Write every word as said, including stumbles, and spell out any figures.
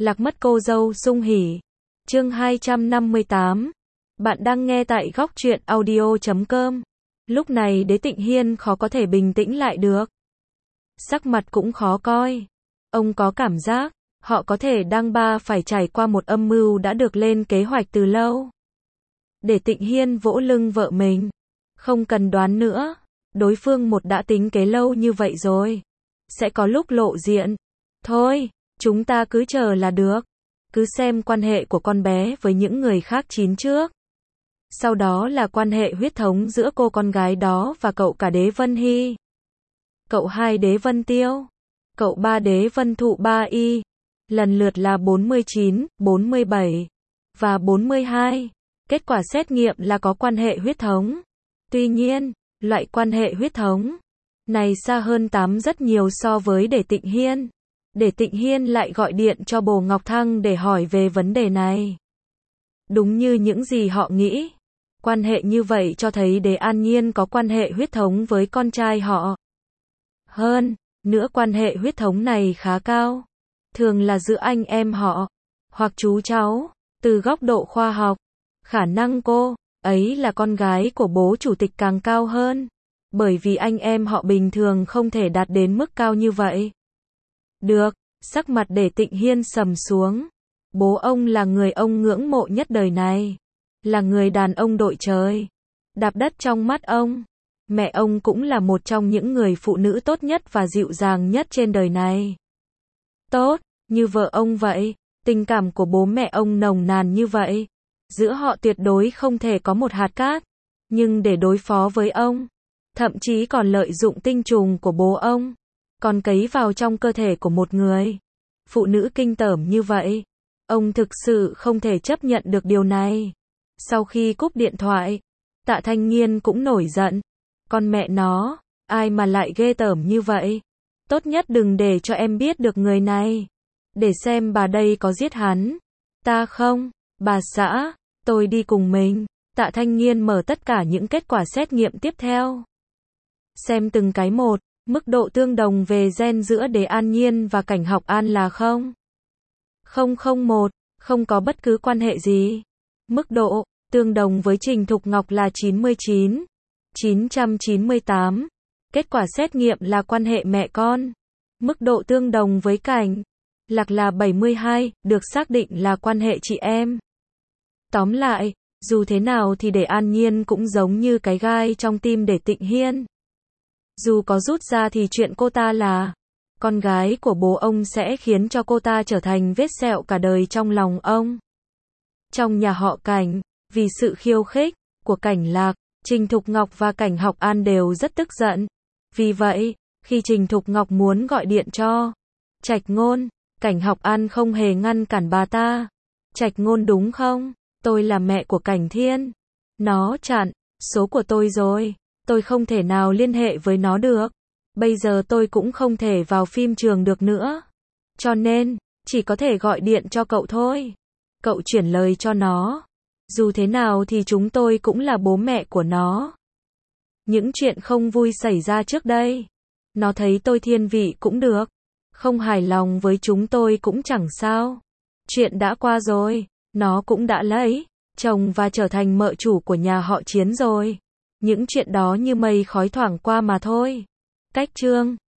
Lạc mất cô dâu sung hỉ. Chương hai trăm năm mươi tám. Bạn đang nghe tại góc truyện audio chấm com. Lúc này Đế Tịnh Hiên khó có thể bình tĩnh lại được. Sắc mặt cũng khó coi. Ông có cảm giác, họ có thể đang ba phải trải qua một âm mưu đã được lên kế hoạch từ lâu. Để Tịnh Hiên vỗ lưng vợ mình. Không cần đoán nữa. Đối phương một đã tính kế lâu như vậy rồi. Sẽ có lúc lộ diện. Thôi, chúng ta cứ chờ là được. Cứ xem quan hệ của con bé với những người khác chín trước. Sau đó là quan hệ huyết thống giữa cô con gái đó và cậu cả Đế Vân Hy. Cậu hai Đế Vân Tiêu. Cậu ba Đế Vân Thụ Ba Y. Lần lượt là bốn mươi chín, bốn mươi bảy và bốn mươi hai. Kết quả xét nghiệm là có quan hệ huyết thống. Tuy nhiên, loại quan hệ huyết thống này xa hơn tám rất nhiều so với Để Tịnh Hiên. Để Tịnh Hiên lại gọi điện cho Bồ Ngọc Thăng để hỏi về vấn đề này. Đúng như những gì họ nghĩ. Quan hệ như vậy cho thấy Đế An Nhiên có quan hệ huyết thống với con trai họ. Hơn nữa quan hệ huyết thống này khá cao. Thường là giữa anh em họ, hoặc chú cháu. Từ góc độ khoa học, khả năng cô ấy là con gái của bố chủ tịch càng cao hơn. Bởi vì anh em họ bình thường không thể đạt đến mức cao như vậy. Được, sắc mặt Để Tịnh Hiên sầm xuống. Bố ông là người ông ngưỡng mộ nhất đời này. Là người đàn ông đội trời. Đạp đất trong mắt ông. Mẹ ông cũng là một trong những người phụ nữ tốt nhất và dịu dàng nhất trên đời này. Tốt, như vợ ông vậy. Tình cảm của bố mẹ ông nồng nàn như vậy. Giữa họ tuyệt đối không thể có một hạt cát. Nhưng để đối phó với ông, thậm chí còn lợi dụng tinh trùng của bố ông, còn cấy vào trong cơ thể của một người phụ nữ kinh tởm như vậy. Ông thực sự không thể chấp nhận được điều này. Sau khi cúp điện thoại, Tạ Thanh Nghiên cũng nổi giận. Con mẹ nó, ai mà lại ghê tởm như vậy? Tốt nhất đừng để cho em biết được người này. Để xem bà đây có giết hắn. Ta không, bà xã, tôi đi cùng mình. Tạ Thanh Nghiên mở tất cả những kết quả xét nghiệm tiếp theo. Xem từng cái một. Mức độ tương đồng về gen giữa Đế An Nhiên và Cảnh Học An là không không không một, không có bất cứ quan hệ gì. Mức độ tương đồng với Trình Thục Ngọc là chín mươi chín, chín trăm chín mươi tám. Kết quả xét nghiệm là quan hệ mẹ con. Mức độ tương đồng với Cảnh Lạc là bảy mươi hai, được xác định là quan hệ chị em. Tóm lại, dù thế nào thì Đế An Nhiên cũng giống như cái gai trong tim Để Tịnh Hiên. Dù có rút ra thì chuyện cô ta là con gái của bố ông sẽ khiến cho cô ta trở thành vết sẹo cả đời trong lòng ông. Trong nhà họ Cảnh, vì sự khiêu khích của Cảnh Lạc, Trình Thục Ngọc và Cảnh Học An đều rất tức giận. Vì vậy, khi Trình Thục Ngọc muốn gọi điện cho Trạch Ngôn, Cảnh Học An không hề ngăn cản bà ta. Trạch Ngôn đúng không? Tôi là mẹ của Cảnh Thiên. Nó chặn số của tôi rồi. Tôi không thể nào liên hệ với nó được. Bây giờ tôi cũng không thể vào phim trường được nữa. Cho nên, chỉ có thể gọi điện cho cậu thôi. Cậu chuyển lời cho nó. Dù thế nào thì chúng tôi cũng là bố mẹ của nó. Những chuyện không vui xảy ra trước đây. Nó thấy tôi thiên vị cũng được. Không hài lòng với chúng tôi cũng chẳng sao. Chuyện đã qua rồi. Nó cũng đã lấy chồng và trở thành mợ chủ của nhà họ Chiến rồi. Những chuyện đó như mây khói thoảng qua mà thôi. Cách chương